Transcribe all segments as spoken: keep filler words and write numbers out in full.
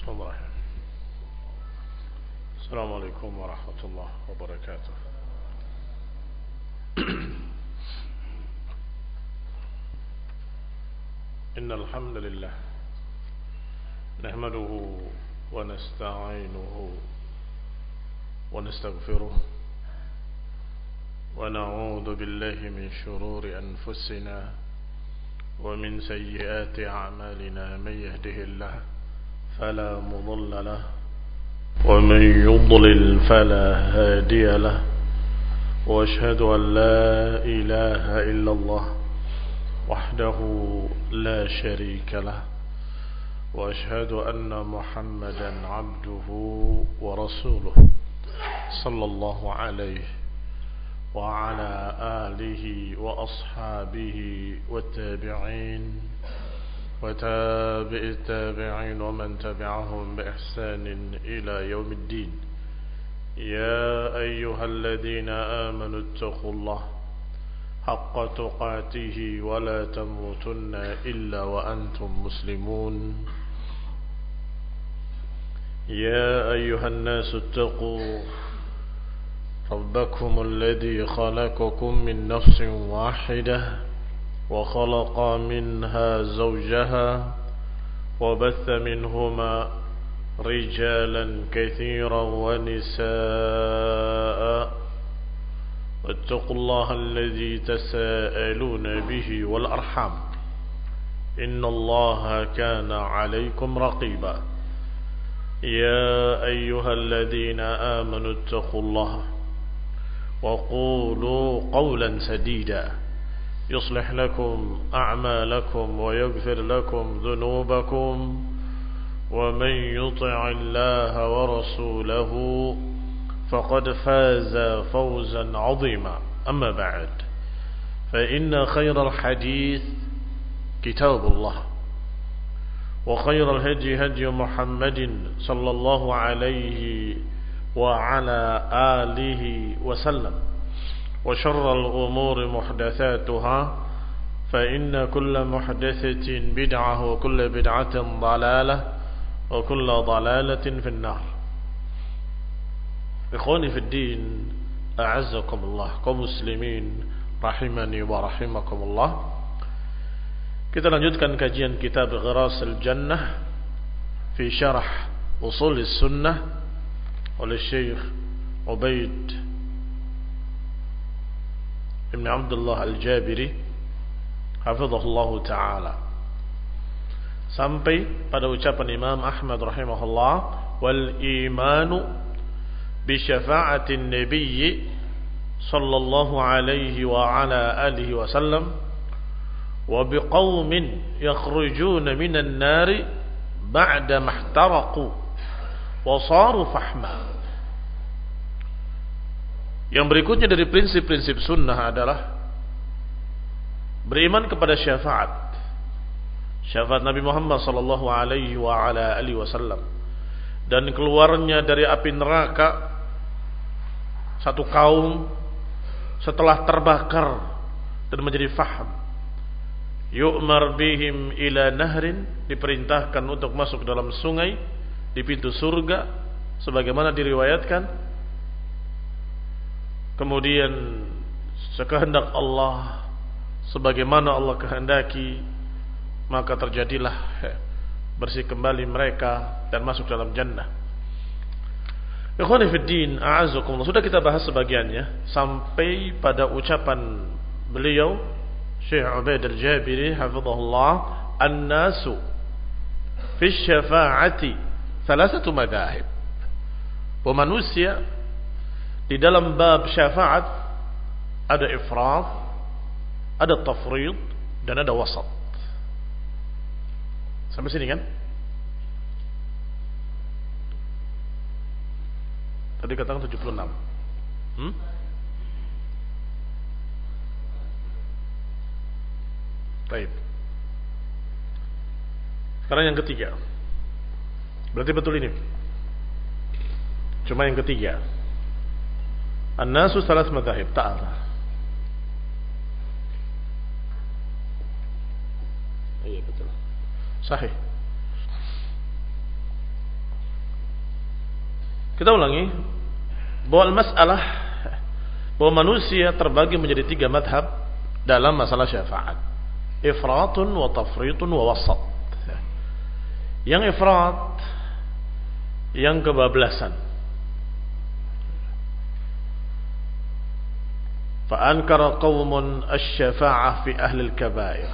بسم الله الرحمن الرحيم. السلام عليكم ورحمة الله وبركاته. إن الحمد لله نحمده ونستعينه ونستغفره ونعوذ بالله من شرور أنفسنا ومن سيئات أعمالنا. من يهده الله فلا مضل له ومن يضلل فلا هادي له، وأشهد أن لا إله إلا الله وحده لا شريك له، وأشهد أن محمدا عبده ورسوله صلى الله عليه وعلى آله وأصحابه والتابعين وتابع التابعين ومن تبعهم بإحسان إلى يوم الدين. يا أيها الذين آمنوا اتقوا الله حق تقاته ولا تموتن إلا وأنتم مسلمون. يا أيها الناس اتقوا ربكم الذي خلقكم من نفس واحدة وخلق منها زوجها وبث منهما رجالا كثيرا ونساء، واتقوا الله الذي تساءلون به والأرحام إن الله كان عليكم رقيبا. يا أيها الذين آمنوا اتقوا الله وقولوا قولا سديدا يصلح لكم أعمالكم ويغفر لكم ذنوبكم، ومن يطع الله ورسوله فقد فاز فوزا عظيما. أما بعد، فإن خير الحديث كتاب الله، وخير الهدي هدي محمد صلى الله عليه وعلى آله وسلم، وشر الأمور محدثاتها، فإن كل محدثة بدعة وكل بدعة ضلالة وكل ضلالة في النار. إخواني في الدين، أعزكم الله kaum muslimin rahimani wa rahimakumullah. Kita lanjutkan kajian kitab Ghirasul Jannah fi syarah Ushul Sunnah oleh Syekh Ubaid Ibn Abdullah Al-Jabiri hafizahullah ta'ala, sampai pada ucapan Imam Ahmad rahimahullah, wal imanu bi syafa'atin nabiyyi sallallahu alaihi wa ala alihi wa sallam wa bi qaumin yakhrujuna minan nari ba'da mahtaraqu wa saru fahma. Yang berikutnya dari prinsip-prinsip sunnah adalah beriman kepada syafaat syafaat Nabi Muhammad sallallahu alaihi wa ala alihi wasallam, dan keluarnya dari api neraka satu kaum setelah terbakar dan menjadi faham. Yu'mar bihim ila nahrin, diperintahkan untuk masuk dalam sungai di pintu surga sebagaimana diriwayatkan. Kemudian sekehendak Allah, sebagaimana Allah kehendaki, maka terjadilah bersih kembali mereka dan masuk dalam jannah. Ikhwani fid din, a'azzakumullah. Sudah kita bahas sebagiannya sampai pada ucapan beliau Syekh Ubaid Al-Jabiri hafizahullah, an-nasu fi syafa'ati thalathatu madhahib. Manusia di dalam bab syafaat ada ifrat, ada tafrid, dan ada wasat. Sampai sini kan? Tadi katakan tujuh puluh enam. Hmm? Baik. Sekarang yang ketiga. Berarti betul ini. Cuma yang ketiga. An-nasu salas madhahib. Ta'ala. Iya betul. Sahih. Kita ulangi bahwa masalah bahwa manusia terbagi menjadi tiga madhab dalam masalah syafaat. Ifratun wa tafritun wa wasat. Yang ifrat, yang kebablasan. Fa'ankara qawmun asy-syafa'ah fi ahli al-kabair.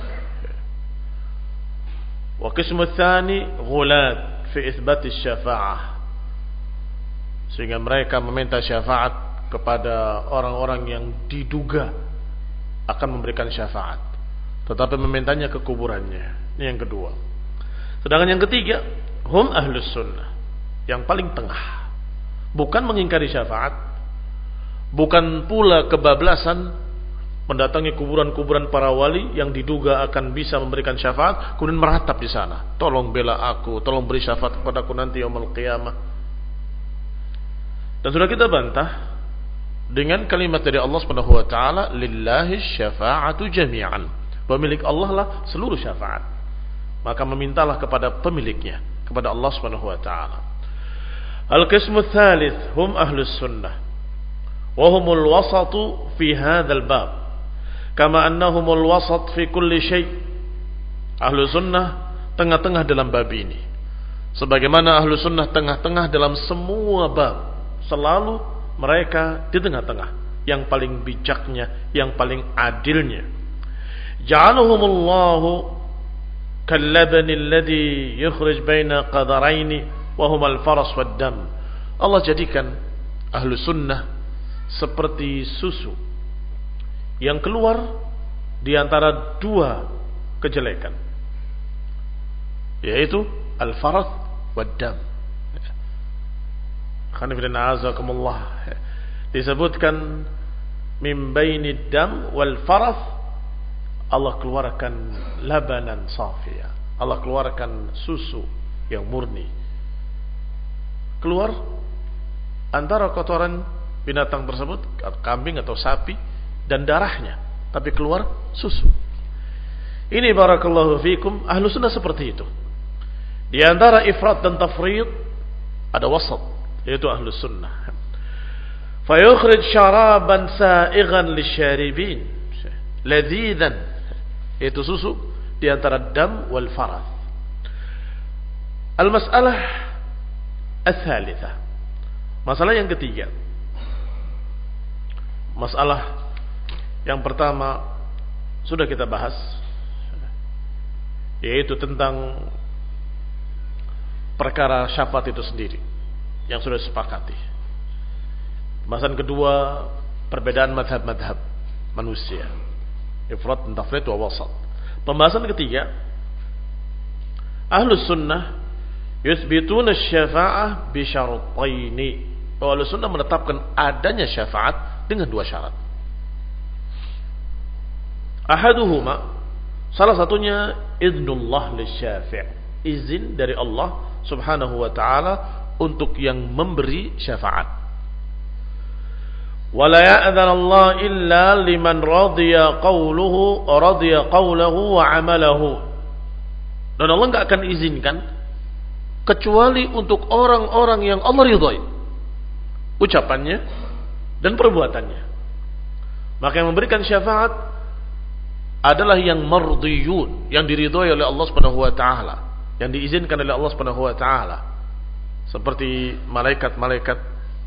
Wa qismu tsani ghulat fi itsbat asy-syafa'ah. Sehingga mereka meminta syafaat kepada orang-orang yang diduga akan memberikan syafaat, tetapi memintanya ke kuburannya. Ini yang kedua. Sedangkan yang ketiga, hum ahlus sunnah, yang paling tengah, bukan mengingkari syafaat, bukan pula kebablasan mendatangi kuburan-kuburan para wali yang diduga akan bisa memberikan syafaat, kemudian meratap di sana, tolong bela aku, tolong beri syafaat kepadaku nanti yaumul qiyamah. Dan sudah kita bantah dengan kalimat dari Allah Subhanahu wa taala, lillahi syafa'atu jami'an. Pemilik Allah lah seluruh syafaat. Maka memintalah kepada pemiliknya, kepada Allah Subhanahu wa taala. Al-qismu tsalits hum ahlus sunnah wa humul wasatu fi hadzal bab. Kama annahumul wasat fi kulli syai'. Ahlus sunnah tengah-tengah dalam bab ini. Sebagaimana ahlus sunnah tengah-tengah dalam semua bab. Selalu mereka di tengah-tengah, yang paling bijaknya, yang paling adilnya. Ja'alahumullahu kallabani alladhi yukhrij baina qadaraini wa huma al-faras wad-dam. Allah jadikan ahlu sunnah seperti susu yang keluar di antara dua kejelekan, yaitu al-faras wad-dam. Disebutkan min bainid dam wal faras, Allah keluarkan labanan safia, Allah keluarkan susu yang murni, keluar antara kotoran binatang tersebut, kambing atau sapi, dan darahnya, tapi keluar susu. Ini barakallahu fikum, ahlu sunnah seperti itu. Di antara ifrat dan tafrid ada wasat, yaitu ahlus sunnah. Fayukhrij syaraban sa'ighan lisyaribin, ladzidan, yaitu susu di antara dam wal farath. Al-mas'alah ats-tsalitsah, masalah yang ketiga. Masalah yang pertama sudah kita bahas, yaitu tentang perkara syafaat itu sendiri yang sudah disepakati. Pembahasan kedua, perbedaan madhab-madhab manusia, ifrat dan tafrid wa wasat. Pembahasan ketiga, ahlus sunnah yuthbituna syafa'ah bi syartaini. Ahlus sunnah menetapkan adanya syafaat dengan dua syarat. Ahaduhuma, salah satunya idznullah lisyafi', izin dari Allah Subhanahu wa taala untuk yang memberi syafaat. Wala ya'dzan Allah illa liman radiya qawluhu radiya qawluhu wa 'amalahu. Dan Allah enggak akan izinkan kecuali untuk orang-orang yang Allah ridhai ucapannya dan perbuatannya. Maka yang memberikan syafaat adalah yang mardiyun, yang diridhai oleh Allah Subhanahu wa taala, yang diizinkan oleh Allah Subhanahu wa taala. Seperti malaikat-malaikat,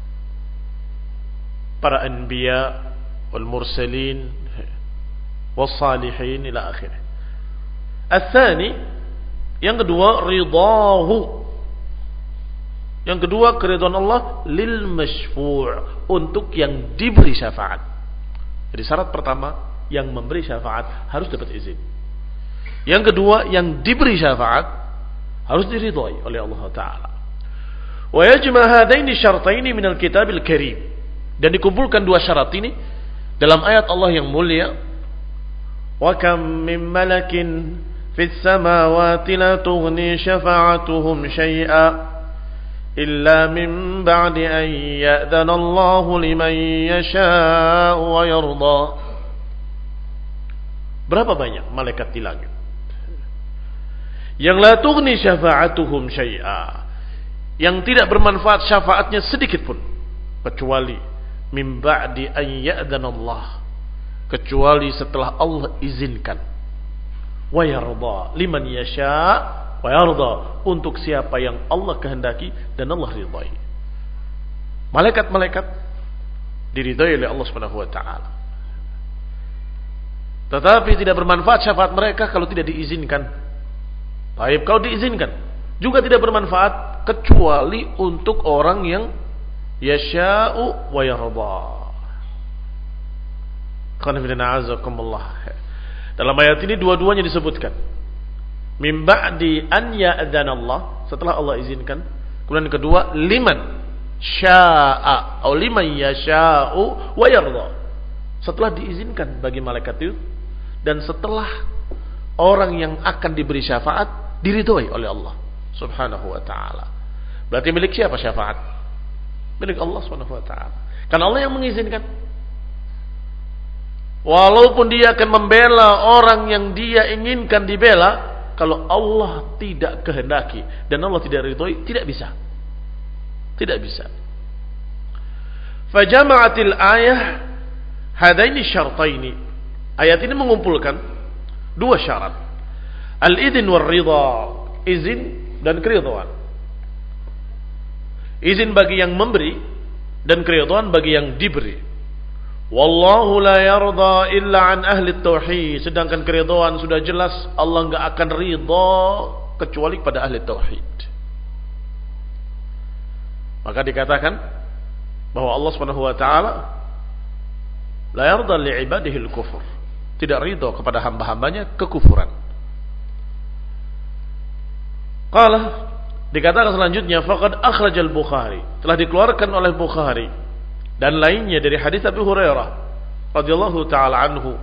para anbiya wal mursalin was salihin ila akhirih. Ats-tsani, yang kedua, ridahu. Yang kedua, keridhaan Allah lil masyfu', untuk yang diberi syafaat. Jadi syarat pertama, yang memberi syafaat harus dapat izin. Yang kedua, yang diberi syafaat harus diridhai oleh Allah taala. Wa yajma hadaini syartaini minal kitabil karim, dan dikumpulkan dua syarat ini dalam ayat Allah yang mulia. Wa kam min malakin fis samawati la tughni syafa'atuhum syai'a illa min ba'di an ya'dhana Allahu liman yasha'u wa yarda. Berapa banyak malaikat di langit yang la tughni syafa'atuhum syai'a, yang tidak bermanfaat syafaatnya sedikit pun, kecuali min ba'di an ya'dhanallah, kecuali setelah Allah izinkan. Wa yarda liman yasha wa yarda, untuk siapa yang Allah kehendaki dan Allah ridai. Malaikat-malaikat diridai oleh Allah Subhanahu wa taala. Tetapi tidak bermanfaat syafaat mereka kalau tidak diizinkan. Baik, kalau diizinkan juga tidak bermanfaat kecuali untuk orang yang yasha'u wa yarda. Dalam ayat ini dua-duanya disebutkan. Min ba'di an ya'dhanallah, setelah Allah izinkan. Kemudian yang kedua, liman sya'a atau liman yasha'u wa yarda, setelah diizinkan bagi malaikat itu dan setelah orang yang akan diberi syafaat diridhoi oleh Allah Subhanahu wa taala. Berarti milik siapa syafaat? Milik Allah Subhanahu wa taala. Karena Allah yang mengizinkan. Walaupun dia akan membela orang yang dia inginkan dibela, kalau Allah tidak kehendaki dan Allah tidak ridhoi, tidak bisa. Tidak bisa. Fajama'atil ayah hadaini syartaini. Ayat ini mengumpulkan dua syarat. Al-idin wal ridha, izin dan keridhaan. Izin bagi yang memberi dan keridhaan bagi yang diberi. Wallahu la yarda illa an ahli tauhid. Sedangkan keridhaan sudah jelas Allah enggak akan ridha kecuali pada ahli tauhid. Maka dikatakan bahwa Allah Subhanahu wa taala la yarda li ibadihi al-kufur. Tidak ridha kepada hamba-hambanya kekufuran. Qala, dikatakan selanjutnya faqad akhrajal Bukhari, telah dikeluarkan oleh Bukhari dan lainnya dari hadis Abu Hurairah radhiyallahu taala anhu.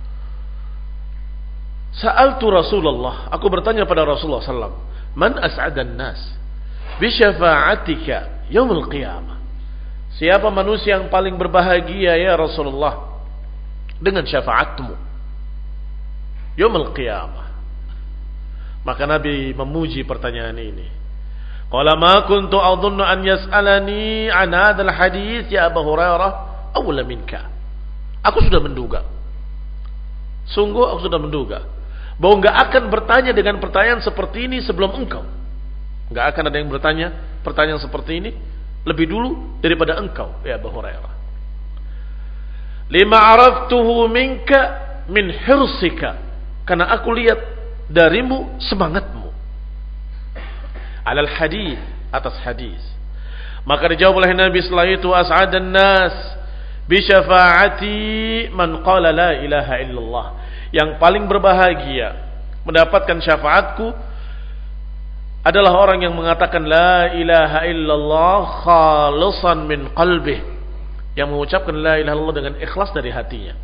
Sa'altu Rasulullah, aku bertanya pada Rasulullah sallallahu alaihi wasallam, man as'adan nas bi syafa'atika yaumil qiyamah? Siapa manusia yang paling berbahagia ya Rasulullah dengan syafaatmu yaumil qiyamah? Maka Nabi memuji pertanyaan ini. Qala ma kuntu adhunnu an yas'alani an hadzal hadits ya Abu Hurairah awla minka. Aku sudah menduga. Sungguh aku sudah menduga bahwa enggak akan bertanya dengan pertanyaan seperti ini sebelum engkau. Enggak akan ada yang bertanya pertanyaan seperti ini lebih dulu daripada engkau ya Abu Hurairah. Lima araftuhu minka min hirsika, karena aku lihat darimu semangatmu. Alal hadis, atas hadis. Maka dijawab oleh Nabi setelah itu, as'adan nas bi syafaati man qala la ilaha illallah. Yang paling berbahagia mendapatkan syafaatku adalah orang yang mengatakan la ilaha illallah khalisan min qalbih, yang mengucapkan la ilaha illallah dengan ikhlas dari hatinya.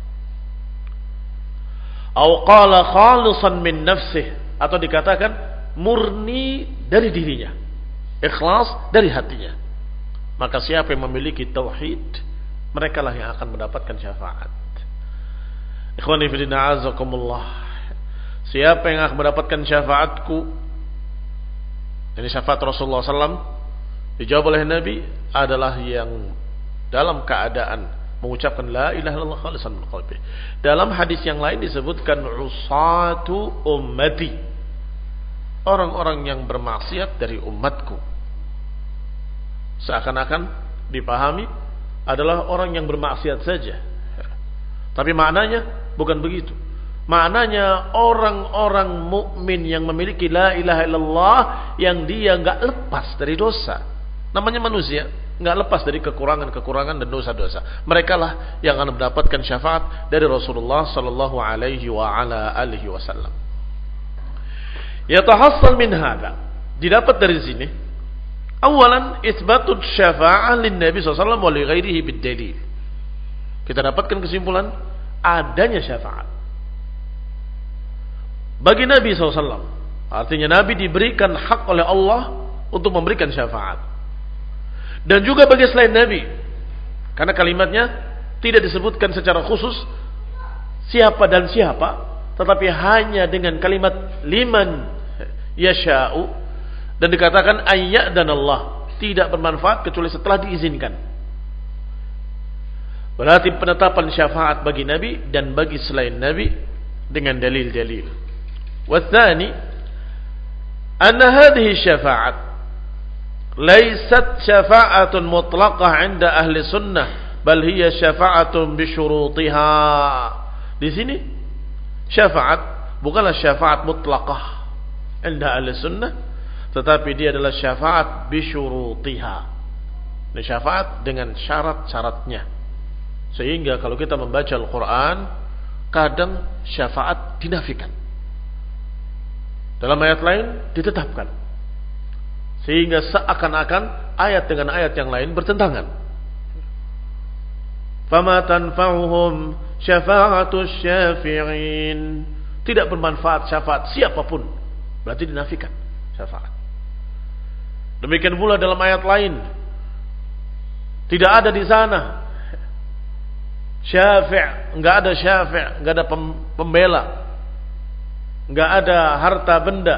Atau qala khalisan min nafsih, atau dikatakan murni dari dirinya, ikhlas dari hatinya. Maka siapa yang memiliki tauhid, mereka lah yang akan mendapatkan syafaat. Ikhwani fillah azakumullah, siapa yang akan mendapatkan syafaatku, ini syafaat Rasulullah sallallahu alaihi wasallam, dijawab oleh Nabi, adalah yang dalam keadaan mengucapkan la ilaha illallah khalisan min qalbi. Dalam hadis yang lain disebutkan usatu ummati, orang-orang yang bermaksiat dari umatku. Seakan-akan dipahami adalah orang yang bermaksiat saja. Tapi maknanya bukan begitu. Maknanya orang-orang mukmin yang memiliki la ilaha illallah, yang dia enggak lepas dari dosa. Namanya manusia, enggak lepas dari kekurangan-kekurangan dan dosa-dosa. Mereka lah yang akan mendapatkan syafaat dari Rasulullah sallallahu alaihi wa ala alihi wasallam. Yatahassal min hadza, didapat dari sini, awalan itsbatut syafa'ah lin Nabi sallallahu alaihi wasallam wa li ghairihi bid dalil. Kita dapatkan kesimpulan adanya syafaat bagi Nabi sallallahu alaihi wasallam. Artinya Nabi diberikan hak oleh Allah untuk memberikan syafaat. Dan juga bagi selain Nabi, karena kalimatnya tidak disebutkan secara khusus siapa dan siapa, tetapi hanya dengan kalimat liman yasha'u, Dan dikatakan ayat dan Allah tidak bermanfaat kecuali setelah diizinkan. Berarti penetapan syafaat bagi Nabi dan bagi selain Nabi dengan dalil-dalil. Watsani anna hadhihi syafa'at laysat syafa'atun mutlaqah 'inda ahli sunnah bal hiya syafa'atun bi syurutiha. Di sini syafaat bukanlah syafaat mutlaqah 'inda ahli sunnah, tetapi dia adalah syafaat bi syurutiha. Ini syafaat dengan syarat-syaratnya. Sehingga kalau kita membaca Al-Quran, kadang syafaat dinafikan, dalam ayat lain ditetapkan, sehingga seakan-akan ayat dengan ayat yang lain bertentangan. Fama tanfa'uhum syafa'atus syafi'in. Tidak bermanfaat syafaat siapapun, berarti dinafikan syafaat. Demikian pula dalam ayat lain, tidak ada di sana syafi', enggak ada syafi', enggak ada pembela, enggak ada harta benda.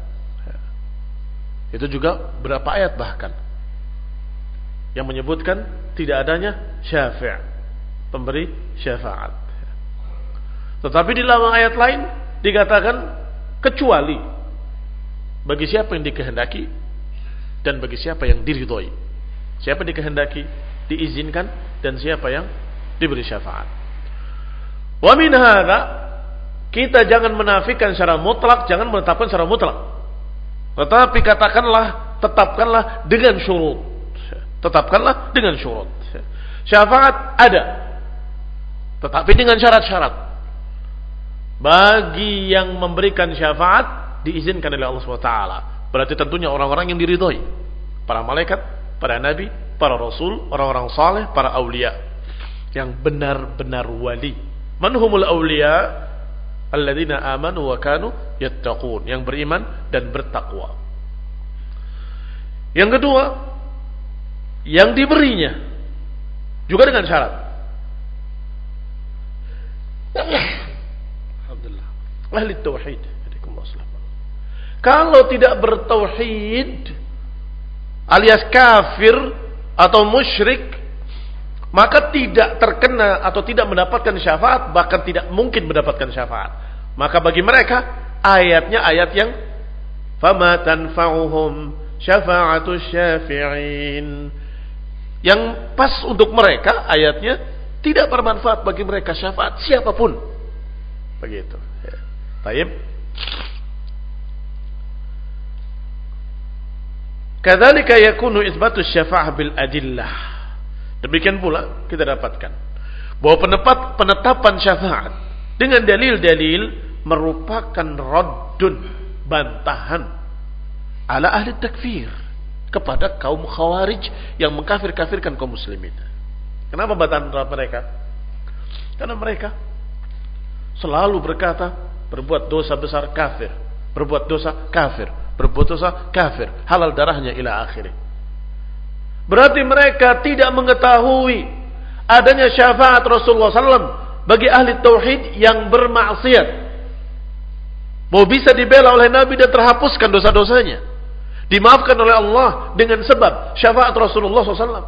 Itu juga berapa ayat bahkan yang menyebutkan tidak adanya syafi', pemberi syafaat. Tetapi di dalam ayat lain dikatakan kecuali bagi siapa yang dikehendaki dan bagi siapa yang diridhoi. Siapa dikehendaki diizinkan dan siapa yang diberi syafaat. Wa min hadza, kita jangan menafikan secara mutlak, jangan menetapkan secara mutlak. Tetapi katakanlah, tetapkanlah dengan syurut. Tetapkanlah dengan syurut. Syafaat ada, tetapi dengan syarat-syarat. Bagi yang memberikan syafaat diizinkan oleh Allah subhanahu wa taala. Berarti tentunya orang-orang yang diridhoi, para malaikat, para nabi, para rasul, orang-orang saleh, para aulia yang benar-benar wali. Manhumul awliya alladzina amanu wa kanu yattaqun, yang beriman dan bertakwa. Yang kedua, yang diberinya juga dengan syarat. Alhamdulillah. Ahli tauhid. Kalau tidak bertauhid alias kafir atau musyrik, maka tidak terkena atau tidak mendapatkan syafaat, bahkan tidak mungkin mendapatkan syafaat. Maka bagi mereka ayatnya ayat yang fama tanfa'uhum syafa'atus syafi'in, yang pas untuk mereka ayatnya tidak bermanfaat bagi mereka syafaat siapapun. Begitu. Baik. Kadzalika yakunu itsbatus syafa'ah bil adillah. Demikian pula kita dapatkan bahwa penepat, penetapan syafaat dengan dalil-dalil merupakan raddun, bantahan ala ahli takfir, kepada kaum khawarij yang mengkafir-kafirkan kaum muslimin. Kenapa bantahan terhadap mereka? Karena mereka selalu berkata berbuat dosa besar kafir, berbuat dosa kafir, berbuat dosa kafir, halal darahnya ila akhirih. Berarti mereka tidak mengetahui adanya syafaat Rasulullah sallallahu alaihi wasallam bagi ahli tauhid yang bermaksiat. Mau bisa dibela oleh Nabi dan terhapuskan dosa-dosanya, dimaafkan oleh Allah dengan sebab syafaat Rasulullah sallallahu alaihi wasallam.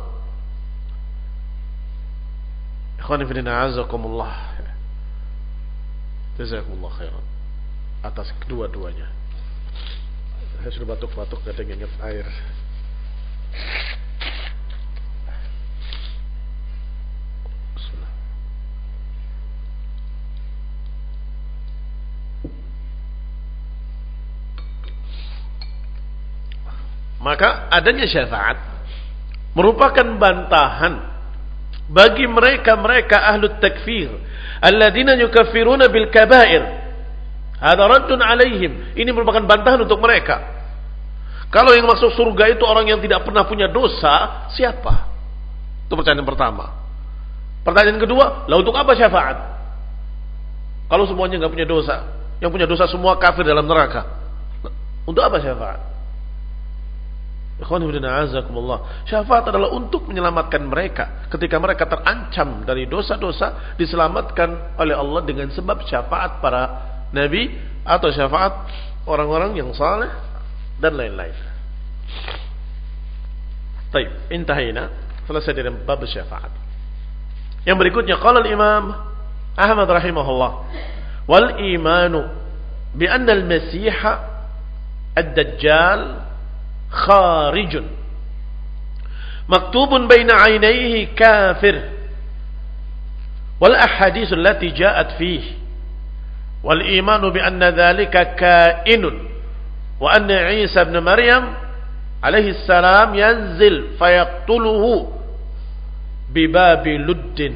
Ikhwani fillah, a'azakumullah. Jazakumullah khairan atas kedua-duanya. Saya sudah batuk-batuk, kadang ingat air. Maka adanya syafaat merupakan bantahan bagi mereka-mereka ahlu takfir alladzina yukaffiruna bil kaba'ir. Hadza raddun alaihim. Ini merupakan bantahan untuk mereka. Kalau yang masuk surga itu orang yang tidak pernah punya dosa, siapa? Itu pertanyaan pertama. Pertanyaan kedua, lah untuk apa syafaat? Kalau semuanya enggak punya dosa, yang punya dosa semua kafir dalam neraka. Untuk apa syafaat? Syafaat adalah untuk menyelamatkan mereka ketika mereka terancam dari dosa-dosa, diselamatkan oleh Allah dengan sebab syafaat para nabi atau syafaat orang-orang yang saleh dan lain-lain. Baik, intahina. Selesai dari bab syafaat. Yang berikutnya qala al-Imam Ahmad rahimahullah, wal imanu bi anna al-Masih ad-Dajjal kharijun maktubun baina 'ainayhi kafir wal ahadits allati ja'at fihi wal imanu bi anna dhalika kainun wa anna Isa ibn Maryam alaihi salam yanzil fayaqtuluhu bibabi luddin.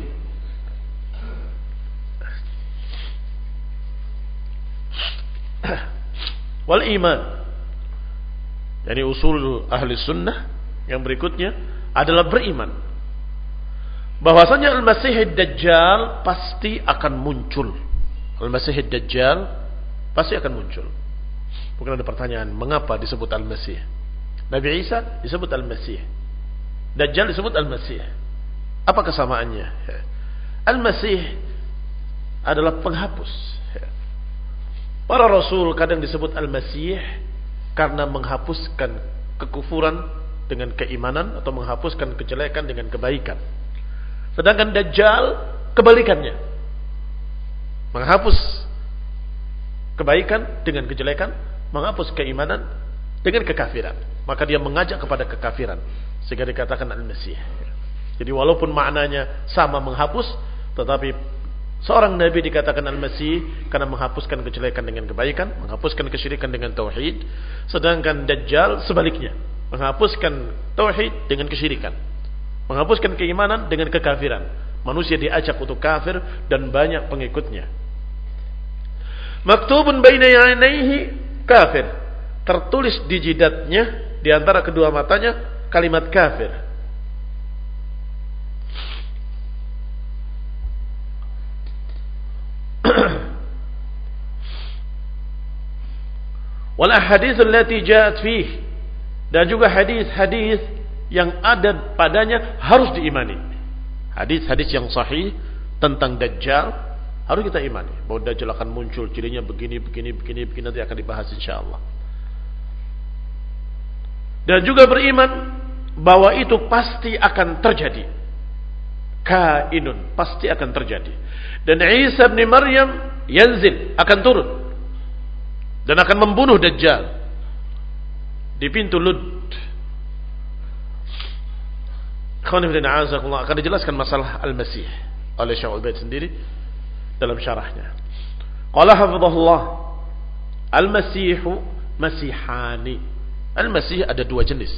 Wal iman, yani usul ahli sunnah yang berikutnya adalah beriman bahwasanya Al-Masih ad-Dajjal pasti akan muncul. Al-Masih ad-Dajjal pasti akan muncul. Mungkin ada pertanyaan, mengapa disebut Al-Masih? Nabi Isa disebut Al-Masih, Dajjal disebut Al-Masih. Apa kesamaannya? Al-Masih adalah penghapus. Para rasul kadang disebut Al-Masih karena menghapuskan kekufuran dengan keimanan atau menghapuskan kejelekan dengan kebaikan. Sedangkan Dajjal kebalikannya, menghapus kebaikan dengan kejelekan, menghapus keimanan dengan kekafiran. Maka dia mengajak kepada kekafiran, sehingga dikatakan Al-Masih. Jadi walaupun maknanya sama menghapus, tetapi seorang nabi dikatakan Al-Masih karena menghapuskan kejelekan dengan kebaikan, menghapuskan kesyirikan dengan tauhid. Sedangkan Dajjal sebaliknya, menghapuskan tauhid dengan kesyirikan, menghapuskan keimanan dengan kekafiran. Manusia diajak untuk kafir dan banyak pengikutnya. Maktubun baina yanaihi kafir, tertulis di jidatnya, di antara kedua matanya, kalimat kafir. Wal ahadits allati ja'at fihi, dan juga hadis-hadis yang ada padanya harus diimani. Hadis-hadis yang sahih tentang Dajjal harus kita imani, bahwa Dajjal akan muncul, cirinya begini begini begini begini, nanti akan dibahas insyaallah. Dan juga beriman bahwa itu pasti akan terjadi. Kainun, pasti akan terjadi. Dan Isa bin Maryam yanzil, akan turun dan akan membunuh Dajjal di pintu Lud. Akan dijelaskan masalah Al-Masih oleh Syekh Ubaid sendiri dalam syarahnya. Qala hafizahullah, Al-Masihu masihani. Al-Masih ada dua jenis.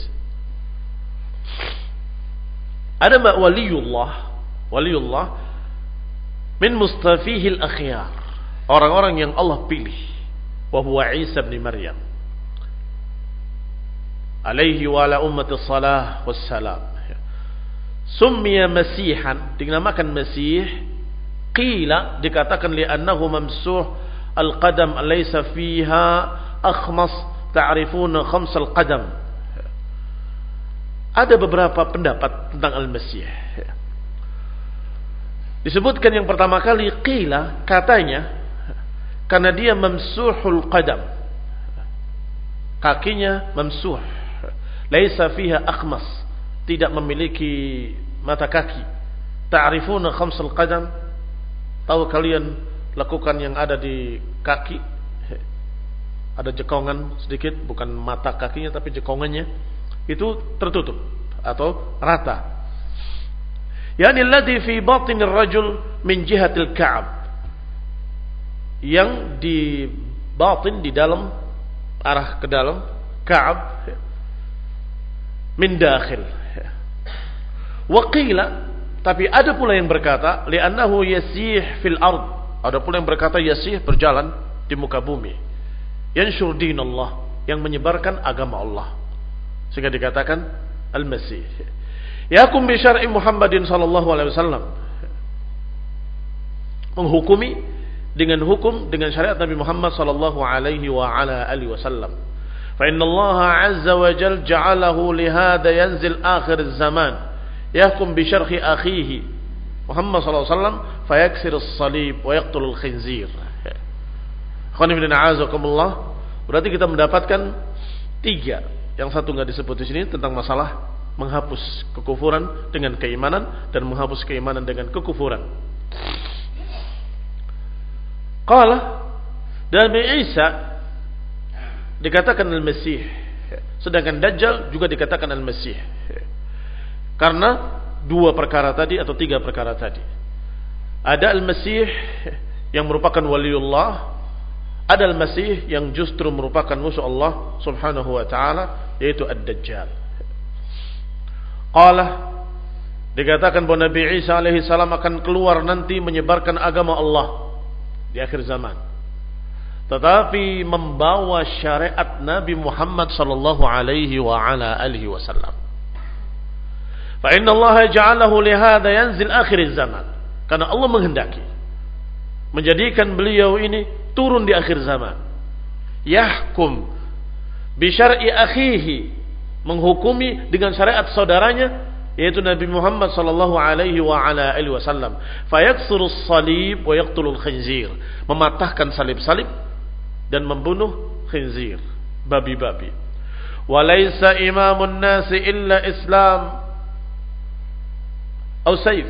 Ada waliyullah, waliyullah min mustafihil akhyar, orang-orang yang Allah pilih, wa huwa Isa bin Maryam alaihi wa ala ummati salah wassalam. Summiya masihan, dinamakan Masih, qila, dikatakan li'annahu mamsuh al-qadam laysa fiha akhmas ta'rifuna khamsal qadam. Ada beberapa pendapat tentang Al-Masih. Disebutkan yang pertama kali qila, katanya karena dia mamsuhul qadam, kakinya mamsuh, laisa fiha akhmas, tidak memiliki mata kaki. Ta'rifuna khamsal qadam, tahu kalian lekukan yang ada di kaki, ada jekongan sedikit, bukan mata kakinya tapi jekongannya itu tertutup atau rata. Yani alladhi fi batinir rajul min jihatil ka'ab, yang di batin, di dalam, arah ke dalam, ka'ab min dakhil. Wa qila, tapi ada pula yang berkata li'annahu yasih fil ard, ada pula yang berkata yasih, berjalan di muka bumi, yanshur dinallah, yang menyebarkan agama Allah, sehingga dikatakan Al-Masih. Yakum bi syar'i Muhammadin sallallahu alaihi wasallam, menghukumi dengan hukum, dengan syariat Nabi Muhammad sallallahu alaihi wa ala alihi wasallam. Fa inna Allah azza wa jalla ja'alahu li hadha yanzil akhir az-zaman, yahkum bi syarhi akhihi Muhammad sallallahu alaihi wasallam fayaksir as-salib wa yaqtul al-khinzir. Khonifidina azakumullah. Berarti kita mendapatkan tiga Yang satu nggak disebut di sini tentang masalah menghapus kekufuran dengan keimanan dan menghapus keimanan dengan kekufuran. Qala, dan Isa dikatakan Al-Masih, sedangkan Dajjal juga dikatakan Al-Masih. Karena dua perkara tadi atau tiga perkara tadi. Ada Al-Masih yang merupakan waliullah, ada Al-Masih yang justru merupakan musuh Allah Subhanahu wa taala, yaitu Ad-Dajjal. Qala, dikatakan bahwa Nabi Isa alaihi salam akan keluar nanti menyebarkan agama Allah di akhir zaman, tetapi membawa syariat Nabi Muhammad sallallahu alaihi wa ala alihi wasallam. Fa inna Allah ja'alahu li hadha yanzil akhir zaman. Karena Allah menghendaki menjadikan beliau ini turun di akhir zaman. Yahkum bi syar'i akhihi, menghukumi dengan syariat saudaranya yaitu Nabi Muhammad sallallahu alaihi wa ala alihi wasallam. Fayaksuru as-salib wa yaqtulu al-khinzir, mematahkan salib-salib dan membunuh khinzir, babi-babi. Wa laisa imamun nasi illa Islam atau sayf.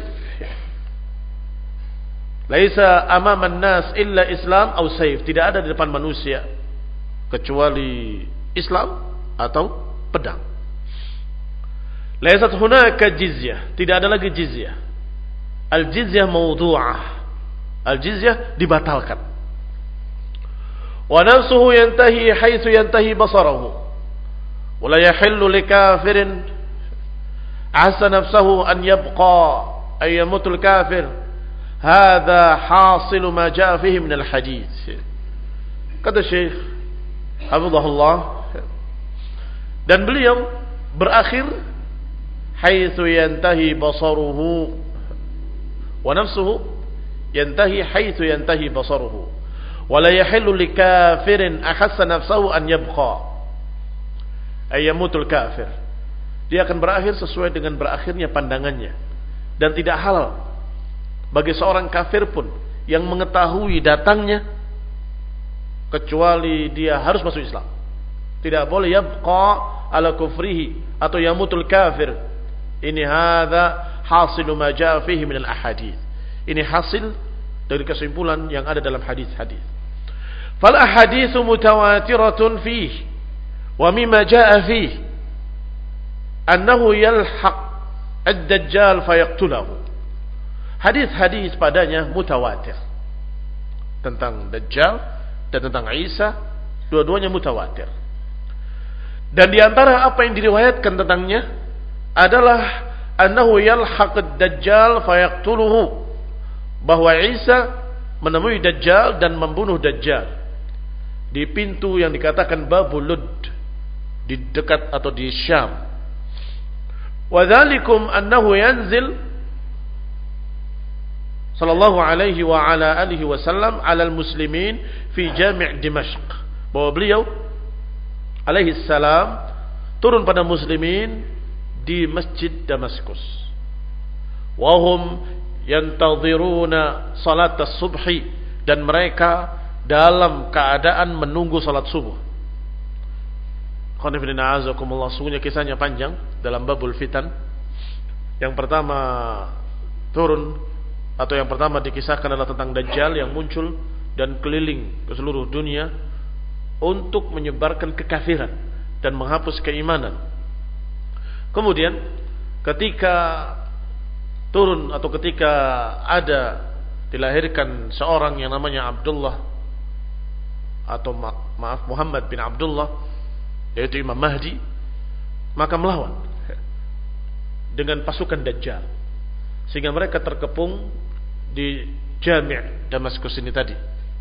Laisa amaman nas illa Islam atau sayf. Tidak ada di depan manusia kecuali Islam atau pedang. Laisat hunaka jizyah. Tidak ada lagi jizyah. Al-jizyah mawdu'ah. Al-jizyah dibatalkan. Wa nafsuhu yantahi haitsu yantahi basarahu. Wa la yahillu likafirin asa nafsahu an yabqa ay yamutul kafir. Hadza hasilu ma jaa fihi min al-hadits. Kata Syekh hafizahullah, dan beliau berakhir haitsu yantahi basaruhu wa nafsuhu yantahi haitsu yantahi basaruhu wa la yahillu likafirin ahassa nafsahu an yabqa ay yamutul kafir. Dia akan berakhir sesuai dengan berakhirnya pandangannya, dan tidak halal bagi seorang kafir pun yang mengetahui datangnya kecuali dia harus masuk Islam. Tidak boleh yabqa ala kufrihi atau yamutul kafir. Ini hadza hasilu ma jaa fihi min al-ahadits. Ini hasil dari kesimpulan yang ada dalam hadis-hadis. Fal ahaditsu mutawatiratun fihi wa mimma jaa fihi annahu yalhaq ad-dajjal fayaqtulahu. Hadis-hadis padanya mutawatir tentang Dajjal dan tentang Isa, dua-duanya mutawatir. Dan di antara apa yang diriwayatkan tentangnya adalah annahu yalhaq ad-dajjal fayaqtuluhu, bahwa Isa menemui Dajjal dan membunuh Dajjal di pintu yang dikatakan Babul Lud, di dekat atau di Syam. Wa dzalikum annahu yanzil sallallahu alaihi wa ala alihi wasallam ala al-muslimin fi jami' Dimashq, bahwa beliau alaihi salam turun pada muslimin di Masjid Damaskus. Wa hum yantadhiruna salat as-subhi, dan mereka dalam keadaan menunggu salat subuh. Qanifidina azakumullah, sungguhnya kisahnya panjang dalam babul fitan. Yang pertama turun atau yang pertama dikisahkan adalah tentang Dajjal yang muncul dan keliling ke seluruh dunia untuk menyebarkan kekafiran dan menghapus keimanan. Kemudian ketika turun atau ketika ada dilahirkan seorang yang namanya Abdullah atau ma maaf Muhammad bin Abdullah, yaitu Imam Mahdi, maka melawan dengan pasukan Dajjal, sehingga mereka terkepung di Jami' Damaskus ini tadi.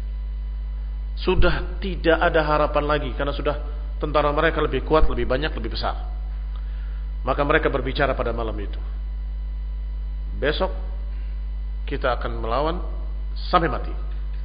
Sudah tidak ada harapan lagi karena sudah tentara mereka lebih kuat, lebih banyak, lebih besar. Maka mereka berbicara pada malam itu, besok kita akan melawan sampai mati.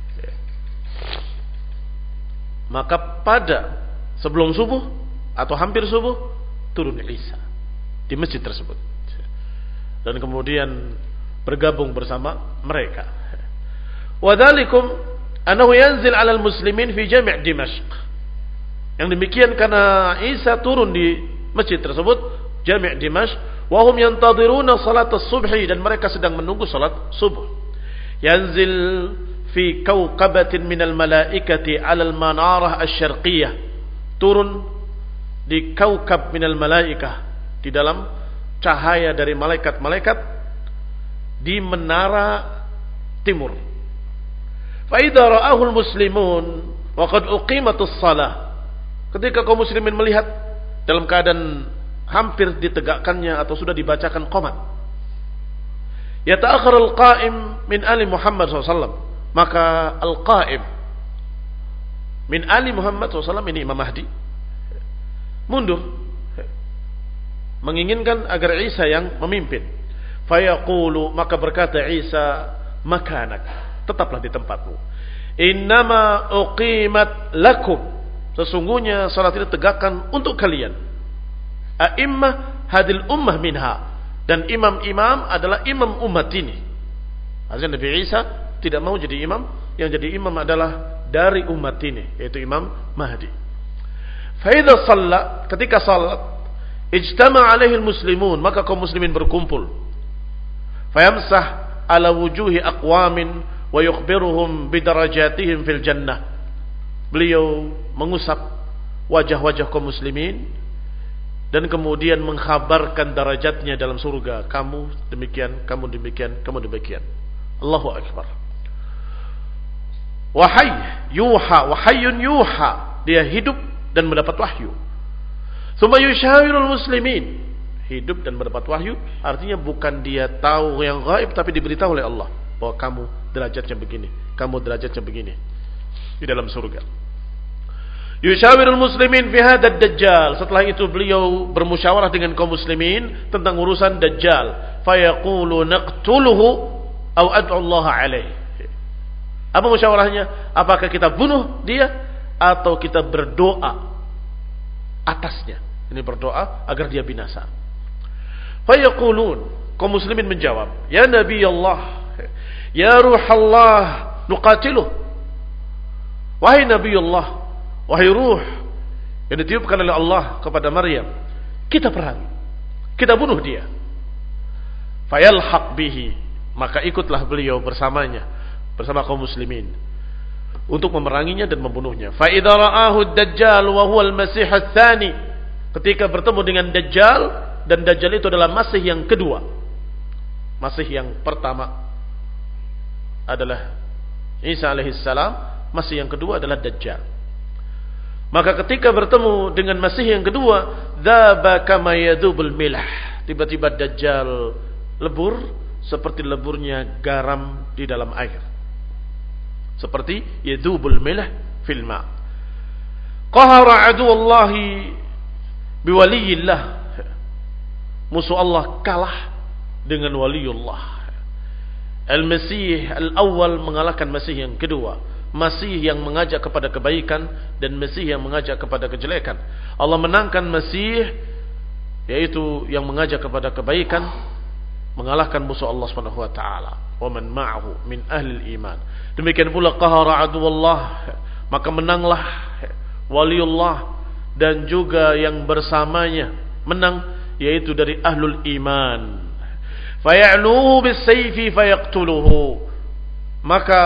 Maka pada sebelum subuh atau hampir subuh turun Isa di masjid tersebut, dan kemudian bergabung bersama mereka. Wa dzalikum annahu yanzil 'alal muslimin fi jami' Dimashq. Yang demikian karena Isa turun di masjid tersebut, Jami' Dimash, wa hum yantadiruna salat as-subhi, dan mereka sedang menunggu salat subuh. Yanzil fi kawkabatin minal malaikati 'ala al-manarah asy-syarqiyyah. Turun di kaukab minal malaikah, di dalam cahaya dari malaikat-malaikat di menara timur. Fa idza ra'ahu al-muslimun wa qad uqimatus shalah. Ketika kaum muslimin melihat dalam keadaan hampir ditegakkannya atau sudah dibacakan qomat, yata'akhir al-qa'im min ali Muhammad sallallahu alaihi wasallam, maka al-qa'im min ali Muhammad sallallahu alaihi wasallam, ini Imam Mahdi, mundur menginginkan agar Isa yang memimpin. Fayaqulu, maka berkata Isa, makanak, tetaplah di tempatmu. Innama uqimat lakum, sesungguhnya salat ini tegakkan untuk kalian. A'immah hadil ummah minha, dan imam-imam adalah imam umat ini. Artinya Nabi Isa tidak mau jadi imam, yang jadi imam adalah dari umat ini, yaitu Imam Mahdi. Fa idza shalla, ketika salat, ijtama alaihi muslimun, maka kaum muslimin berkumpul. Fayamsah ala wujuhi aqwamin wa yukhbiruhum bidarajatihim fil jannah. Beliau mengusap wajah-wajah kaum muslimin dan kemudian mengkhabarkan derajatnya dalam surga. Kamu demikian, kamu demikian, kamu demikian. Allahu akbar. Wahai yuha, wahayun yuha, dia hidup dan mendapat wahyu. Tsumma yushawirul muslimin, hidup dan mendapat wahyu, artinya bukan dia tahu yang gaib, tapi diberitahu oleh Allah bahwa kamu derajatnya begini, kamu derajatnya begini di dalam surga. Yushawirul muslimin fi hadzal dajjal, setelah itu beliau bermusyawarah dengan kaum muslimin tentang urusan dajjal. Fayaqulu naqtuluhu aw ad'u Allah alaihi. Apa musyawarahnya? Apakah kita bunuh dia atau kita berdoa atasnya? Ini berdoa agar dia binasa. Fayaqulun, kaum muslimin menjawab, ya Nabi Allah, ya Ruh Allah, nuqatiluh. Wahai Nabi Allah, wahai ruh yang ditiupkan oleh Allah kepada Maryam, kita perangi, kita bunuh dia. Fayalhaq bihi, maka ikutlah beliau bersamanya, bersama kaum muslimin untuk memeranginya dan membunuhnya. Fa idza ra'ahu ad-dajjal wa huwa al-masih ats-tsani, ketika bertemu dengan Dajjal, dan Dajjal itu adalah Masih yang kedua. Masih yang pertama adalah Isa alaihissalam, Masih yang kedua adalah Dajjal. Maka ketika bertemu dengan Masih yang kedua, dzaba kama yadubul milah, tiba-tiba Dajjal lebur seperti leburnya garam di dalam air, seperti yadubul milah fil ma. Qahara aduwallahi biwaliyillah, musuh Allah kalah dengan waliullah. Al-Masih al-awwal mengalahkan Masih yang kedua, Masih yang mengajak kepada kebaikan dan Masih yang mengajak kepada kejelekan. Allah menangkan Masih, yaitu yang mengajak kepada kebaikan, mengalahkan musuh Allah Subhanahu wa taala. Wa man ma'ahu min ahli iman. Demikian pula qahara aduwallah, maka menanglah waliullah dan juga yang bersamanya menang, yaitu dari ahlul iman. Faya'luhu bisayfi fayaqtuluhu, maka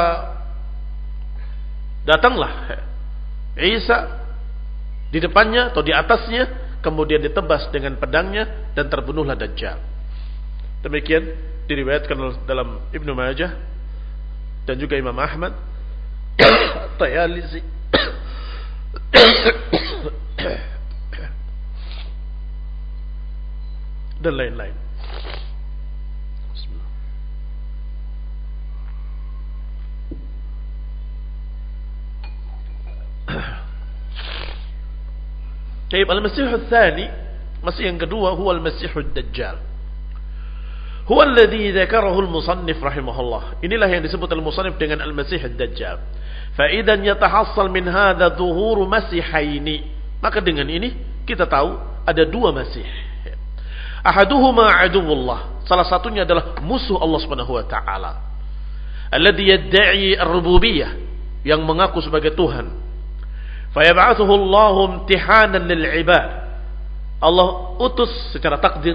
datanglah Isa di depannya atau di atasnya, kemudian ditebas dengan pedangnya dan terbunuhlah Dajjal. Demikian diriwayatkan dalam Ibnu Majah dan juga Imam Ahmad, Tayalisi dan lain-lain. Baik, al-Masih ats-tsani, Masih yang kedua, huwa al-Masih ad-Dajjal. Huwa alladhi dzakarahu al-musannif rahimahullah. Inilah yang disebut al-musannif dengan al-Masih ad-Dajjal. Fa idzan yatahassal min hadza dhuhur masihaini, maka dengan ini kita tahu ada dua Masih. Ahaduhuma aduwullah, salah satunya adalah musuh Allah Subhanahu wa taala. Alladhi yad'i ar-rububiyyah, yang mengaku sebagai Tuhan. Fayab'athuhu Allahu imtihanan lil 'ibad. Allah utus secara takdir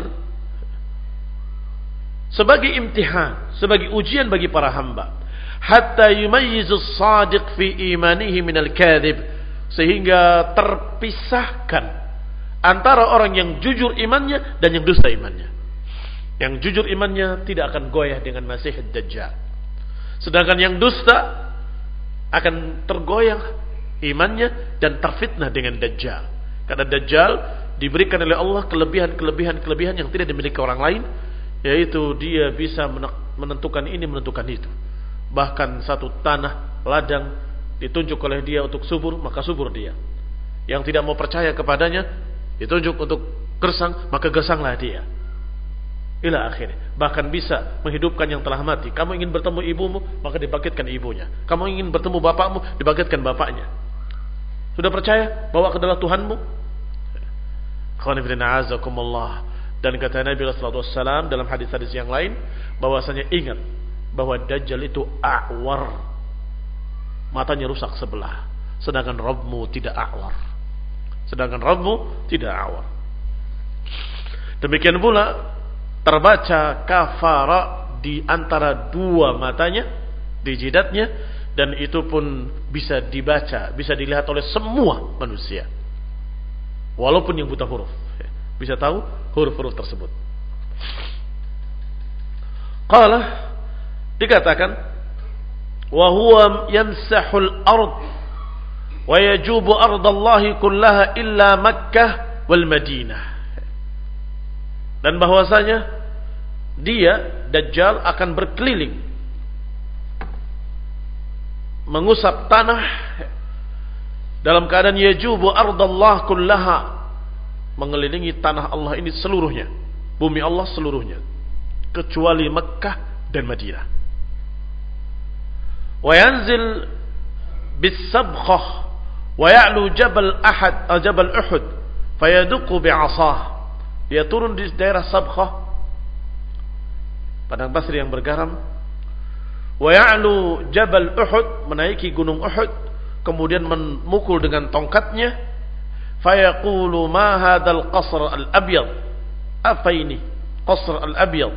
sebagai imtihan, sebagai ujian bagi para hamba, hatta yumayyizu as-sadiq fi imanihi min al-kadhib, sehingga terpisahkan antara orang yang jujur imannya dan yang dusta imannya. Yang jujur imannya tidak akan goyah dengan Masih Dajjal, sedangkan yang dusta akan tergoyah imannya dan terfitnah dengan Dajjal. Karena Dajjal diberikan oleh Allah kelebihan-kelebihan-kelebihan yang tidak dimiliki orang lain, yaitu dia bisa menentukan ini, menentukan itu. Bahkan satu tanah ladang ditunjuk oleh dia untuk subur, maka subur dia. Yang tidak mau percaya kepadanya ditunjuk untuk gersang, maka gersanglah dia. Ila akhirnya. Bahkan bisa menghidupkan yang telah mati. Kamu ingin bertemu ibumu, maka dibangkitkan ibunya. Kamu ingin bertemu bapakmu, dibangkitkan bapaknya. Sudah percaya bahwa aku adalah Tuhanmu? Dan kata Nabi sallallahu alaihi wasallam dalam hadis-hadis yang lain, bahwasanya ingat bahwa Dajjal itu a'war, matanya rusak sebelah, sedangkan Rabbmu tidak a'war. Sedangkan Rabbmu tidak a'war. Demikian pula terbaca kafara di antara dua matanya, di jidatnya, dan itu pun bisa dibaca, bisa dilihat oleh semua manusia, walaupun yang buta huruf bisa tahu huruf-huruf tersebut. Qala, dikatakan, wa huwa yamsahul ard wa yajubu ardallahi kullaha illa Makkah wal Madinah. Dan bahwasanya dia, Dajjal, akan berkeliling mengusap tanah dalam keadaan yajubu ardallah kullaha, mengelilingi tanah Allah ini seluruhnya, bumi Allah seluruhnya, kecuali Mekkah dan Madinah. Wa yanzil bis-sabkhah wa ya'lu jabal ahad jabal Uhud fayaduqu bi'asah. Dia turun di daerah Sabkhah, padang pasir yang bergaram. Wa ya'lu jabal Uhud, menaiki gunung Uhud, kemudian memukul dengan tongkatnya. Fayaqulu ma hadzal qasr al-abyad, apa ini qasr al-abyad,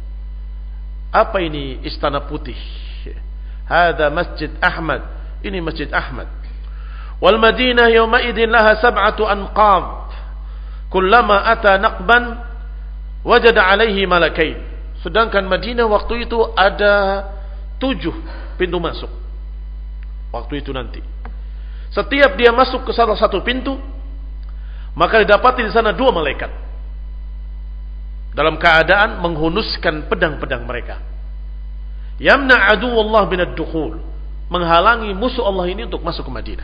apa ini istana putih? Hadza Masjid Ahmad, ini Masjid Ahmad. Wal Madinah yawma idzin laha sab'atu anqab, kullama ata naqban wajada alaihi malakain. Sedangkan Madinah waktu itu ada tujuh pintu masuk. Waktu itu nanti, setiap dia masuk ke salah satu pintu, maka didapati di sana dua malaikat dalam keadaan menghunuskan pedang-pedang mereka. Yamna aduwallah binad dukhul, menghalangi musuh Allah ini untuk masuk ke Madinah.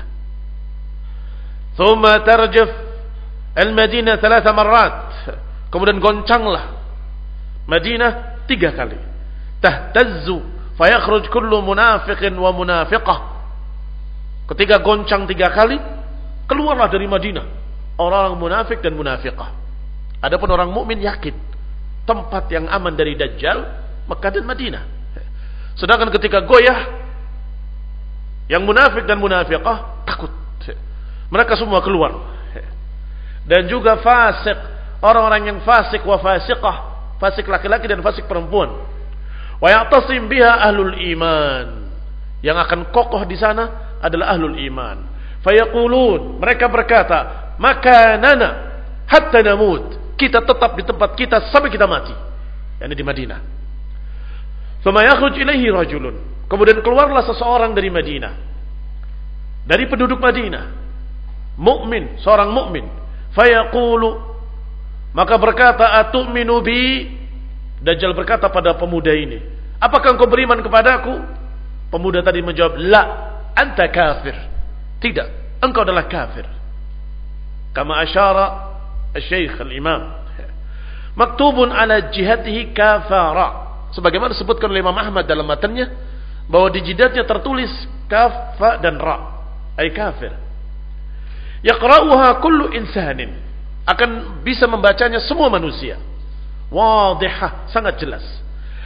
Thumma tarjaf al-Madinah thalatha marrat, kemudian goncanglah Madinah tiga kali. Tahtazzu fayakhruj kullu munafiqin wa munafiqah. Ketika goncang tiga kali, keluarlah dari Madinah orang munafik dan munafiqah. Adapun orang mukmin yakin tempat yang aman dari Dajjal Mekah dan Madinah. Sedangkan ketika goyah, yang munafik dan munafiqah takut, mereka semua keluar. Dan juga fasik, orang-orang yang fasik wa fasiqah, fasik laki-laki dan fasik perempuan. Wa ya'tasim biha ahlul iman, yang akan kokoh di sana adalah ahlul iman. Fayaqulun, mereka berkata, makanana hatta namut, kita tetap di tempat kita sampai kita mati, yakni di Madinah. Thumma yakhruj ilaihi rajulun, kemudian keluarlah seseorang dari Madinah, dari penduduk Madinah, mukmin, seorang mukmin. Fayaqulu, maka berkata, atu'minu bi, Dajjal berkata pada pemuda ini, apakah engkau beriman kepadaku? Pemuda tadi menjawab, la, anta kafir, tidak, engkau adalah kafir. Kama asyara al-syekh al-imam, maktubun ala jihatihi kafara, sebagaimana disebutkan oleh Imam Ahmad dalam matanya, bahwa di jidatnya tertulis kaf, fa dan ra, ay kafir. Yaqra'uha kullu insanin, akan bisa membacanya semua manusia. Wadihah, sangat jelas.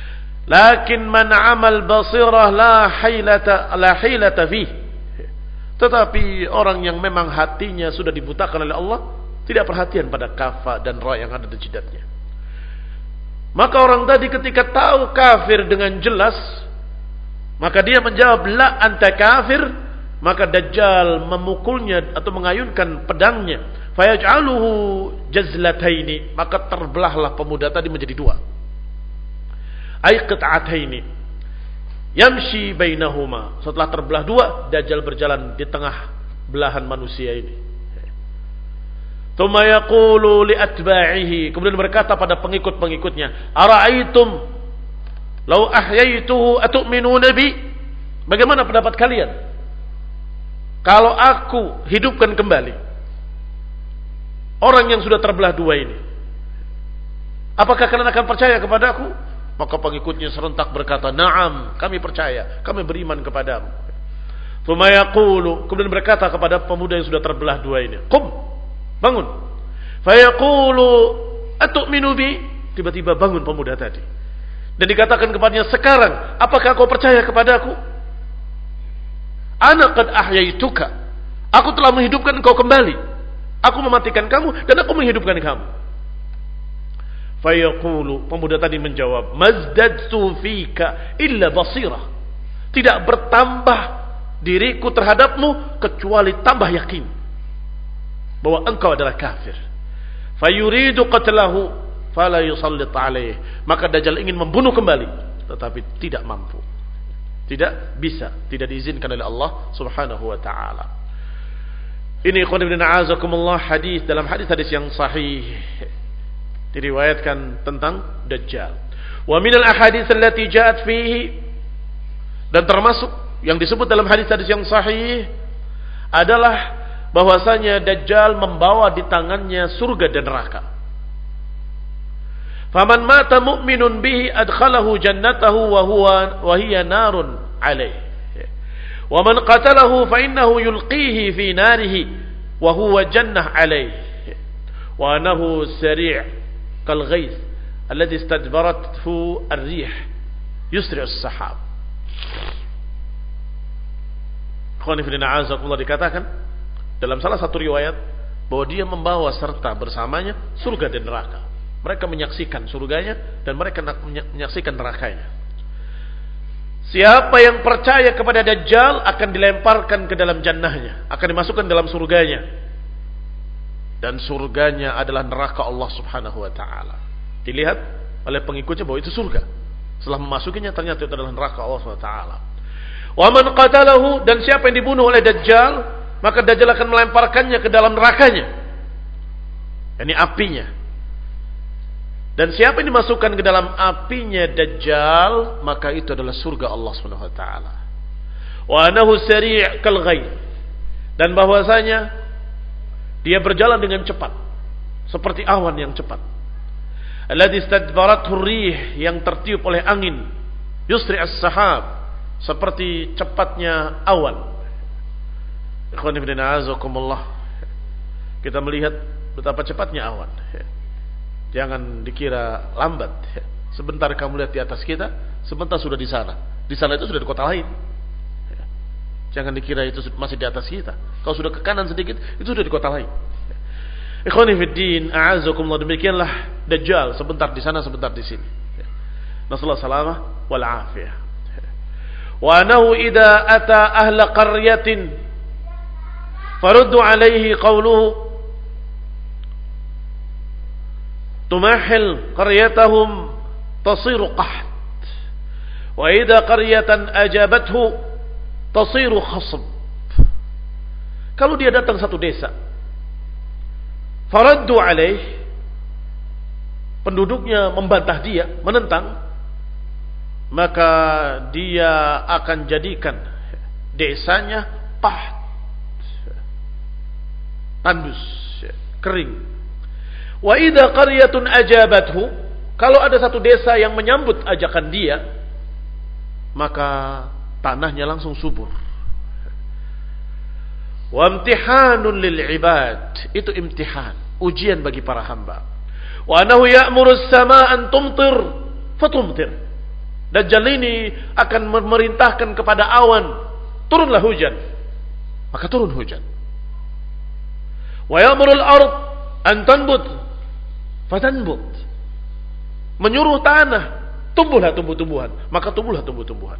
Lakin man amal basirah la hilata la hilata fih. Tetapi orang yang memang hatinya sudah dibutakan oleh Allah tidak perhatian pada kafa dan ra yang ada di jidatnya. Maka orang tadi ketika tahu kafir dengan jelas, maka dia menjawab la anta kafir, maka Dajjal memukulnya atau mengayunkan pedangnya, fayaj'aluhu jazlataini, maka terbelahlah pemuda tadi menjadi dua. Ay qit'ataini yamshi bainahuma. Setelah terbelah dua, Dajjal berjalan di tengah belahan manusia ini. Tsumma yaqulu li atba'ihi, kemudian berkata pada pengikut-pengikutnya, ara'aitum law ahyaituhu atu'minuna bi? Bagaimana pendapat kalian kalau aku hidupkan kembali orang yang sudah terbelah dua ini? Apakah kalian akan percaya kepadaku? Maka pengikutnya serentak berkata, na'am, kami percaya, kami beriman kepadamu. Tsumma yaqulu, kemudian berkata kepada pemuda yang sudah terbelah dua ini, qum, bangun. Fayaqulu atu'minu bi? Tiba-tiba bangun pemuda tadi. Dan dikatakan kepadanya, sekarang apakah kau percaya kepadaku? Ana qad ahyaituka, aku telah menghidupkan engkau kembali. Aku mematikan kamu dan aku menghidupkan kamu. Fayaqulu, pemuda tadi menjawab, mazdadtu fika illa basirah, tidak bertambah diriku terhadapmu kecuali tambah yakin bahwa engkau adalah kafir. Fayuridu qatlahu fala yusallit alaih, maka Dajjal ingin membunuh kembali tetapi tidak mampu, tidak bisa, tidak diizinkan oleh Allah Subhanahu wa taala. Ini ikhwan ibn a'azakumullah, hadis dalam hadis-hadis yang sahih diriwayatkan tentang Dajjal. Wa minal ahadits allati ja'at fihi, dan termasuk yang disebut dalam hadis-hadis yang sahih adalah bahwasanya Dajjal membawa di tangannya surga dan neraka. Faman mata mu'minun bihi adkhalahu jannatahu wa huwa wa hiya narun alayhi. Wa man qatalahu fa innahu yulqihi fi narihi wa huwa jannah alayhi. Wa anahu sari' كالغيث الذي استدبرته الريح يسرع السحاب. Ikhwani fillah a'azakumullah, dikatakan dalam salah satu riwayat bahwa dia membawa serta bersamanya surga dan neraka. Mereka menyaksikan surganya dan mereka menyaksikan nerakanya. Siapa yang percaya kepada Dajjal akan dilemparkan ke dalam jannahnya, akan dimasukkan dalam surganya. Dan surganya adalah neraka Allah Subhanahu wa taala. Dilihat oleh pengikutnya bahwa itu surga. Setelah memasukinya ternyata itu adalah neraka Allah Subhanahu wa taala. Wa man qatalahu, dan siapa yang dibunuh oleh Dajjal, maka Dajjal akan melemparkannya ke dalam nerakanya. Ini apinya. Dan siapa yang dimasukkan ke dalam apinya Dajjal, maka itu adalah surga Allah Subhanahu wa taala. Wa anahu sari' kal ghaib, dan bahwasanya dia berjalan dengan cepat seperti awan yang cepat. Alladzi istadbarathu rih, yang tertiup oleh angin. Yusri as-sahab, seperti cepatnya awan. Ikhwani fillah a'azakumullah, kita melihat betapa cepatnya awan. Jangan dikira lambat. Sebentar kamu lihat di atas kita, sebentar sudah di sana. Di sana itu sudah di kota lain. Jangan dikira itu masih di atas kita. Kalau sudah ke kanan sedikit, itu sudah di kota lain. Ikhwani fiddin, a'azakumullah, demikianlah Dajjal, sebentar di sana, sebentar di sini. Nasallahu salamah wal afiyah. Wa anahu idza ata ahla qaryatin faruddu alaihi qawluhu tumahil qaryatahum tasiru qaht, wa idza qaryatan ajabathu tasiru khasb. Kalau dia datang satu desa, faraddu alaih, penduduknya membantah dia, menentang, maka dia akan jadikan desanya paht, tandus, kering. Wa idza qaryatun ajabathu, kalau ada satu desa yang menyambut ajakan dia, maka tanahnya langsung subur. Wa imtihanun lil ibad, itu imtihan, ujian bagi para hamba. Wa annahu ya'muru as-samaa an tumtir fatumtir. Dajjal ini akan memerintahkan kepada awan, turunlah hujan. maka turun hujan. Wa ya'murul ard an tanbut fatanbut. Menyuruh tanah, tumbuhlah tumbuh-tumbuhan, maka tumbuhlah tumbuh-tumbuhan.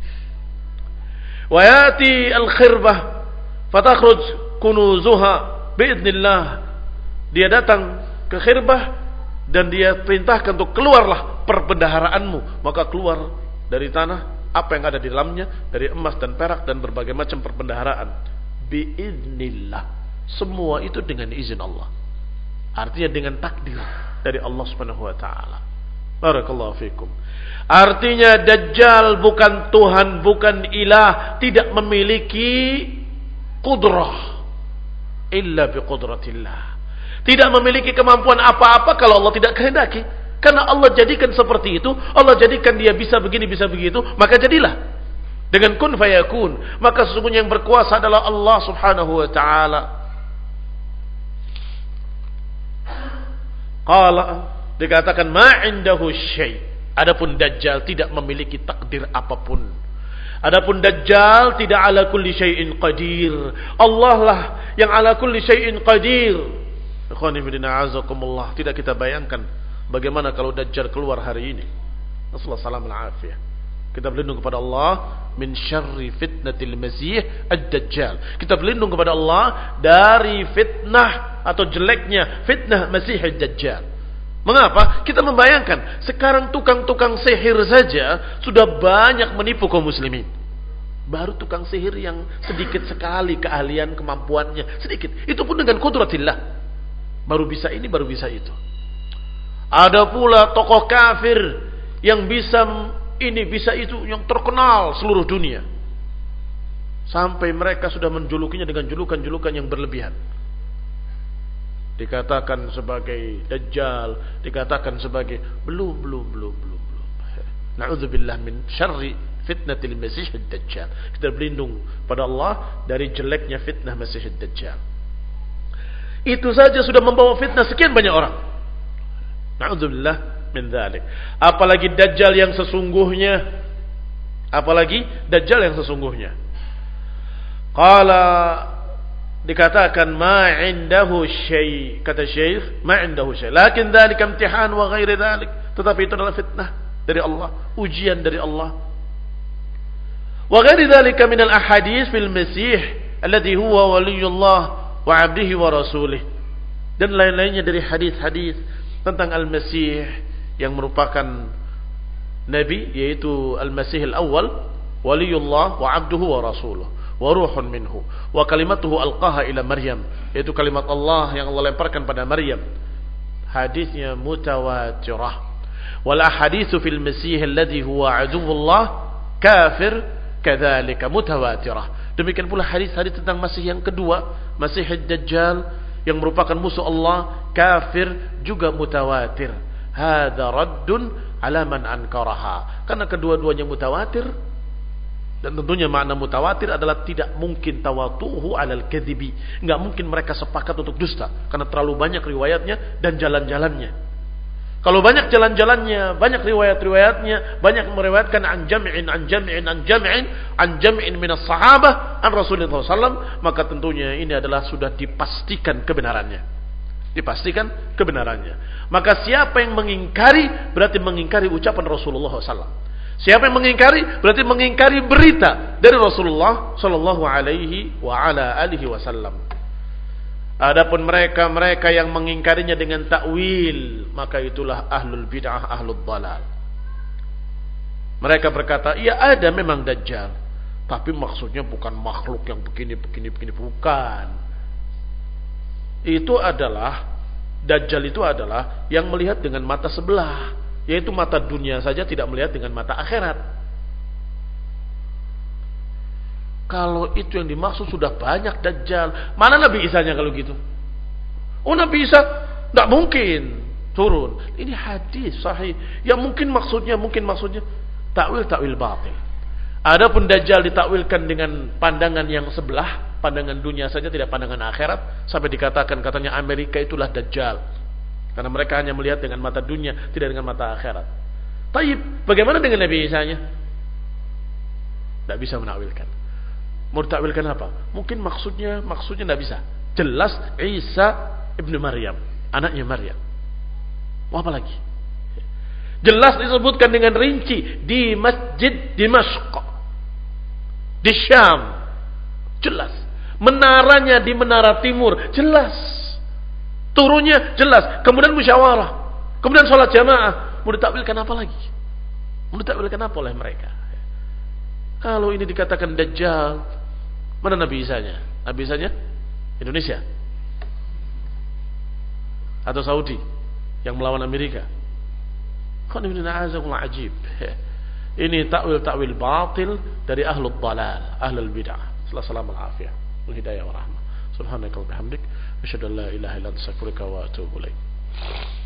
Wa yati al-khirbah fatakhruj kunuzuha biidznillah. Dia datang ke khirbah dan dia perintahkan untuk keluarlah perbendaharaanmu, maka keluar dari tanah apa yang ada di dalamnya dari emas dan perak dan berbagai macam perbendaharaan biidznillah. Semua itu dengan izin Allah, artinya dengan takdir dari Allah Subhanahu wa taala. Barakallahu fikum. Artinya Dajjal bukan Tuhan, bukan ilah, tidak memiliki qudrah illa biqudratillah. Tidak memiliki kemampuan apa-apa kalau Allah tidak kehendaki. Karena Allah jadikan seperti itu, Allah jadikan dia bisa begini, bisa begitu, maka jadilah. Dengan kun fayakun. Maka sesungguhnya yang berkuasa adalah Allah Subhanahu wa ta'ala. Qala, dikatakan ma'indahu syai'. Adapun Dajjal tidak memiliki takdir apapun. Adapun Dajjal tidak ala kulli syai'in qadir. Allah lah yang ala kulli syai'in qadir. Ikhwani fillah azakumullah. Tidak kita bayangkan bagaimana kalau Dajjal keluar hari ini. Rasulullah sallallahu alaihi wasallam. Kita berlindung kepada Allah min syarri fitnatil masih ad-dajjal. Kita berlindung kepada Allah dari fitnah atau jeleknya fitnah Masih ad-Dajjal. Mengapa? Kita membayangkan sekarang tukang-tukang sihir saja sudah banyak menipu kaum muslimin. Baru tukang sihir yang sedikit sekali keahlian kemampuannya, sedikit. Itu pun dengan qudratillah. Baru bisa ini, baru bisa itu. Ada pula tokoh kafir yang bisa ini, bisa itu, yang terkenal seluruh dunia. Sampai mereka sudah menjulukinya dengan julukan-julukan yang berlebihan. Dikatakan sebagai Dajjal, dikatakan sebagai belum, belum, belum, belum, belum. Na'udzubillah min syarri fitnatil Masih ad-Dajjal. Kita berlindung pada Allah dari jeleknya fitnah Masih ad-Dajjal. Itu saja sudah membawa fitnah sekian banyak orang. Na'udzubillah min dzalik. Apalagi Dajjal yang sesungguhnya. Apalagi Dajjal yang sesungguhnya. Qala, dikatakan ma indahu syai', kata Syekh, ma indahu syai', lakin dzalika imtihan wa ghairi dzalik. Tetapi itu adalah fitnah dari Allah, ujian dari Allah. Wa ghairi dzalika min al-ahadits fil Masih alladhi huwa waliyullah wa 'abdihi wa rasulih. Dan lain-lainnya dari hadis-hadis tentang Al-Masih yang merupakan nabi, yaitu Al-Masih al-awwal, waliyullah wa 'abduhu wa rasuluh. Wa ruhun minhu wa kalimatuhu alqaha ila Maryam, yaitu kalimat Allah yang Allah lemparkan pada Maryam. Hadisnya mutawatirah. Wal ahaditsu fil Masih alladhi huwa aduwwullah kafir kadzalika mutawatirah. Demikian pula hadis-hadis tentang Masih yang kedua, Masih ad-Dajjal yang merupakan musuh Allah, kafir, juga mutawatir. Hadza raddun ala man ankaraha. Karena kedua-duanya mutawatir. Dan tentunya makna mutawatir adalah tidak mungkin tawatuhu alal kadhibi. Enggak mungkin mereka sepakat untuk dusta karena terlalu banyak riwayatnya dan jalan-jalannya. Kalau banyak jalan-jalannya, banyak riwayat-riwayatnya, banyak meriwayatkan an jam'in an jam'in an jam'in an jam'in minas sahabah an Rasulullah sallallahu alaihi wasallam, maka tentunya ini adalah sudah dipastikan kebenarannya. Dipastikan kebenarannya. Maka siapa yang mengingkari berarti mengingkari ucapan Rasulullah sallallahu alaihi wasallam. Siapa yang mengingkari berarti mengingkari berita dari Rasulullah sallallahu alaihi wa ala alihi wasallam. Adapun mereka-mereka yang mengingkarinya dengan takwil, maka itulah ahlul bid'ah, ahlul dhalal. Mereka berkata, "Iya ada memang Dajjal, tapi maksudnya bukan makhluk yang begini begini begini, bukan." Itu adalah Dajjal itu adalah yang melihat dengan mata sebelah. Yaitu mata dunia saja, tidak melihat dengan mata akhirat. Kalau itu yang dimaksud sudah banyak Dajjal. Mana Nabi Isa-nya kalau gitu? Oh, Nabi Isa tidak mungkin turun. Ini hadis sahih. Yang mungkin maksudnya, mungkin maksudnya takwil-takwil batil. Adapun Dajjal ditakwilkan dengan pandangan yang sebelah, pandangan dunia saja, tidak pandangan akhirat. Sampai dikatakan katanya Amerika itulah Dajjal. Karena mereka hanya melihat dengan mata dunia, tidak dengan mata akhirat. Taib, bagaimana dengan Nabi Isa-nya? Tidak bisa menakwilkan. Mau ditakwilkan apa? Mungkin maksudnya maksudnya tidak bisa. Jelas Isa ibnu Maryam, anaknya Maryam. Mau apa lagi? Jelas disebutkan dengan rinci di Masjid Dimashq, di Syam. Jelas. Menaranya di menara timur. Jelas. Turunnya jelas. Kemudian musyawarah. Kemudian sholat jamaah. Mau ditakwilkan apa lagi? Mau ditakwilkan apa oleh mereka? Kalau ini dikatakan Dajjal, mana Nabi Isa-nya? Nabi Isa-nya Indonesia atau Saudi yang melawan Amerika. Ajib. Ini takwil-takwil batil dari ahlul dalal, ahlul bid'ah. Sallallahu alaihi wasallam hidayah wa rahmah. Subhanakallahumma bihamdik, asyhadu an la ilaha illa anta astaghfiruka wa atubu ilaik.